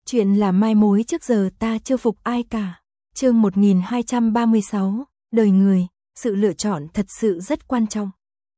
Chuyện là mai mối trước giờ ta chưa phục ai cả. Chương 1236, đời người, sự lựa chọn thật sự rất quan trọng.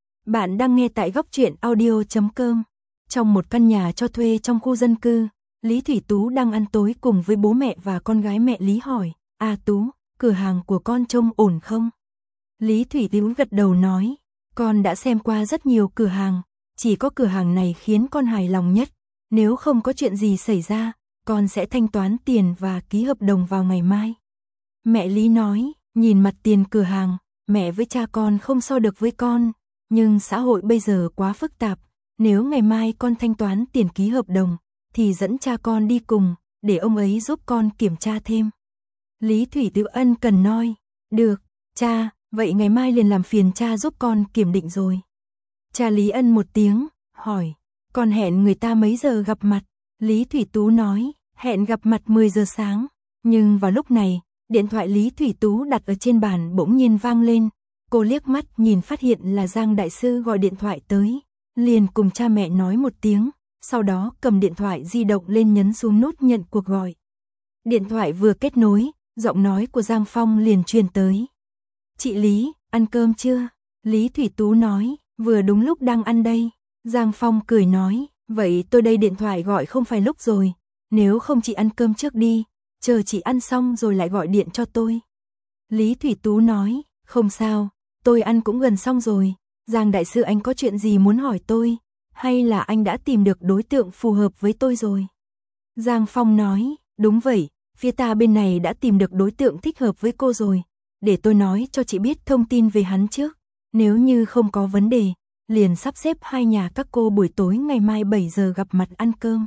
Bạn đang nghe tại goctruyện.audio.com. Trong một căn nhà cho thuê trong khu dân cư, Lý Thủy Tú đang ăn tối cùng với bố mẹ và con gái. Mẹ Lý hỏi, Tú, cửa hàng của con trông ổn không? Lý Thủy Tú gật đầu nói, con đã xem qua rất nhiều cửa hàng, chỉ có cửa hàng này khiến con hài lòng nhất. Nếu không có chuyện gì xảy ra, con sẽ thanh toán tiền và ký hợp đồng vào ngày mai. Mẹ Lý nói, nhìn mặt tiền cửa hàng, mẹ với cha con không so được với con, nhưng xã hội bây giờ quá phức tạp, nếu ngày mai con thanh toán tiền ký hợp đồng, thì dẫn cha con đi cùng, để ông ấy giúp con kiểm tra thêm. Lý Thủy Tú ân cần nói, được, cha, vậy ngày mai liền làm phiền cha giúp con kiểm định rồi. Cha Lý ân một tiếng, hỏi, con hẹn người ta mấy giờ gặp mặt? Lý Thủy Tú nói, hẹn gặp mặt 10 giờ sáng, nhưng vào lúc này, điện thoại Lý Thủy Tú đặt ở trên bàn bỗng nhiên vang lên. Cô liếc mắt nhìn phát hiện là Giang đại sư gọi điện thoại tới, liền cùng cha mẹ nói một tiếng, sau đó cầm điện thoại di động lên nhấn xuống nút nhận cuộc gọi. Điện thoại vừa kết nối, giọng nói của Giang Phong liền truyền tới. Chị Lý, ăn cơm chưa? Lý Thủy Tú nói, vừa đúng lúc đang ăn đây. Giang Phong cười nói, vậy tôi đây điện thoại gọi không phải lúc rồi, nếu không chị ăn cơm trước đi, chờ chị ăn xong rồi lại gọi điện cho tôi. Lý Thủy Tú nói, không sao, tôi ăn cũng gần xong rồi. Giang đại sư, anh có chuyện gì muốn hỏi tôi, hay là anh đã tìm được đối tượng phù hợp với tôi rồi? Giang Phong nói, đúng vậy, phía ta bên này đã tìm được đối tượng thích hợp với cô rồi, để tôi nói cho chị biết thông tin về hắn trước, nếu như không có vấn đề, liền sắp xếp hai nhà các cô buổi tối ngày mai 7 giờ gặp mặt ăn cơm.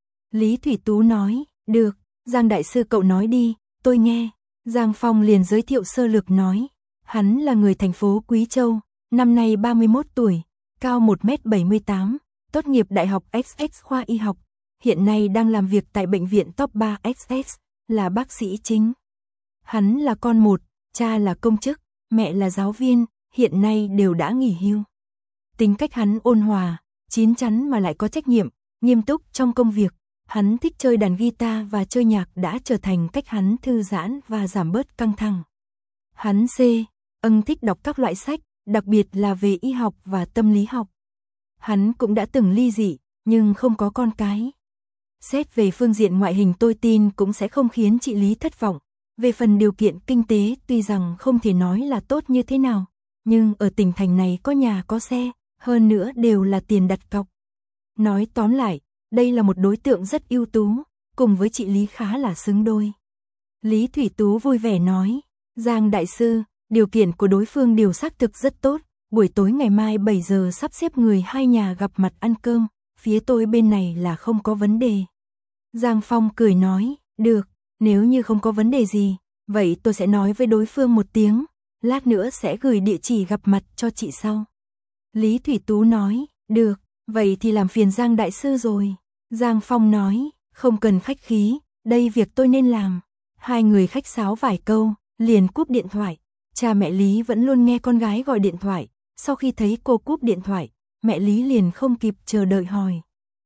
Lý Thủy Tú nói, được, Giang đại sư cậu nói đi, tôi nghe. Giang Phong liền giới thiệu sơ lược nói, hắn là người thành phố Quý Châu, năm nay 31 tuổi, cao 1m78, tốt nghiệp Đại học XX khoa y học, hiện nay đang làm việc tại bệnh viện Top 3 XX, là bác sĩ chính. Hắn là con một, cha là công chức, mẹ là giáo viên, hiện nay đều đã nghỉ hưu. Tính cách hắn ôn hòa, chín chắn mà lại có trách nhiệm, nghiêm túc trong công việc. Hắn thích chơi đàn guitar và chơi nhạc đã trở thành cách hắn thư giãn và giảm bớt căng thẳng. Hắn thích đọc các loại sách, đặc biệt là về y học và tâm lý học. Hắn cũng đã từng ly dị, nhưng không có con cái. Xét về phương diện ngoại hình tôi tin cũng sẽ không khiến chị Lý thất vọng. Về phần điều kiện kinh tế tuy rằng không thể nói là tốt như thế nào, nhưng ở tỉnh thành này có nhà có xe, hơn nữa đều là tiền đặt cọc. Nói tóm lại, đây là một đối tượng rất ưu tú, cùng với chị Lý khá là xứng đôi. Lý Thủy Tú vui vẻ nói, Giang đại sư, điều kiện của đối phương đều xác thực rất tốt, buổi tối ngày mai 7 giờ sắp xếp người hai nhà gặp mặt ăn cơm, phía tôi bên này là không có vấn đề. Giang Phong cười nói, được, nếu như không có vấn đề gì, vậy tôi sẽ nói với đối phương một tiếng, lát nữa sẽ gửi địa chỉ gặp mặt cho chị sau. Lý Thủy Tú nói, được, vậy thì làm phiền Giang đại sư rồi. Giang Phong nói, không cần khách khí, đây việc tôi nên làm. Hai người khách sáo vài câu, liền cúp điện thoại. Cha mẹ Lý vẫn luôn nghe con gái gọi điện thoại, sau khi thấy cô cúp điện thoại, mẹ Lý liền không kịp chờ đợi hỏi.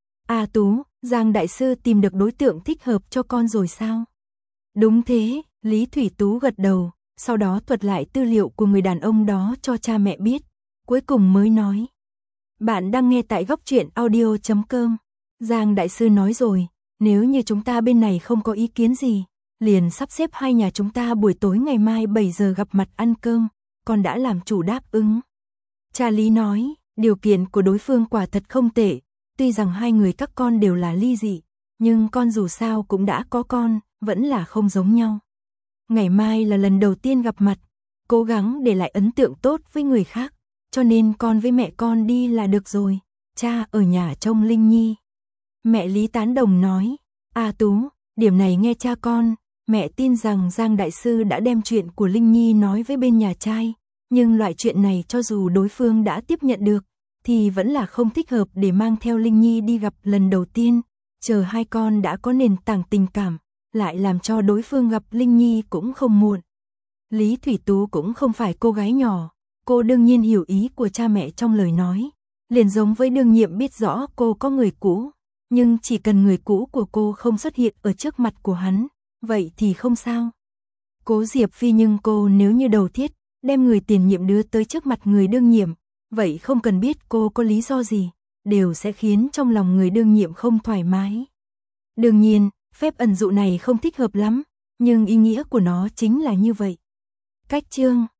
Tú, Giang đại sư tìm được đối tượng thích hợp cho con rồi sao? Đúng thế, Lý Thủy Tú gật đầu, sau đó thuật lại tư liệu của người đàn ông đó cho cha mẹ biết, cuối cùng mới nói. Bạn đang nghe tại goctruyện.audio.com. Giang đại sư nói rồi, nếu như chúng ta bên này không có ý kiến gì, liền sắp xếp hai nhà chúng ta buổi tối ngày mai 7 giờ gặp mặt ăn cơm, con đã làm chủ đáp ứng. Cha Lý nói, điều kiện của đối phương quả thật không tệ, tuy rằng hai người các con đều là ly dị, nhưng con dù sao cũng đã có con, vẫn là không giống nhau. Ngày mai là lần đầu tiên gặp mặt, cố gắng để lại ấn tượng tốt với người khác, cho nên con với mẹ con đi là được rồi, cha ở nhà trông Linh Nhi. Mẹ Lý tán đồng nói, Tú, điểm này nghe cha con, mẹ tin rằng Giang đại sư đã đem chuyện của Linh Nhi nói với bên nhà trai, nhưng loại chuyện này cho dù đối phương đã tiếp nhận được, thì vẫn là không thích hợp để mang theo Linh Nhi đi gặp lần đầu tiên, chờ hai con đã có nền tảng tình cảm, lại làm cho đối phương gặp Linh Nhi cũng không muộn. Lý Thủy Tú cũng không phải cô gái nhỏ, cô đương nhiên hiểu ý của cha mẹ trong lời nói, liền giống với đương nhiệm biết rõ cô có người cũ, nhưng chỉ cần người cũ của cô không xuất hiện ở trước mặt của hắn, vậy thì không sao. Cố Diệp Phi nhưng cô nếu như đầu thiết, đem người tiền nhiệm đưa tới trước mặt người đương nhiệm, vậy không cần biết cô có lý do gì, đều sẽ khiến trong lòng người đương nhiệm không thoải mái. Đương nhiên, phép ẩn dụ này không thích hợp lắm, nhưng ý nghĩa của nó chính là như vậy. Cách chương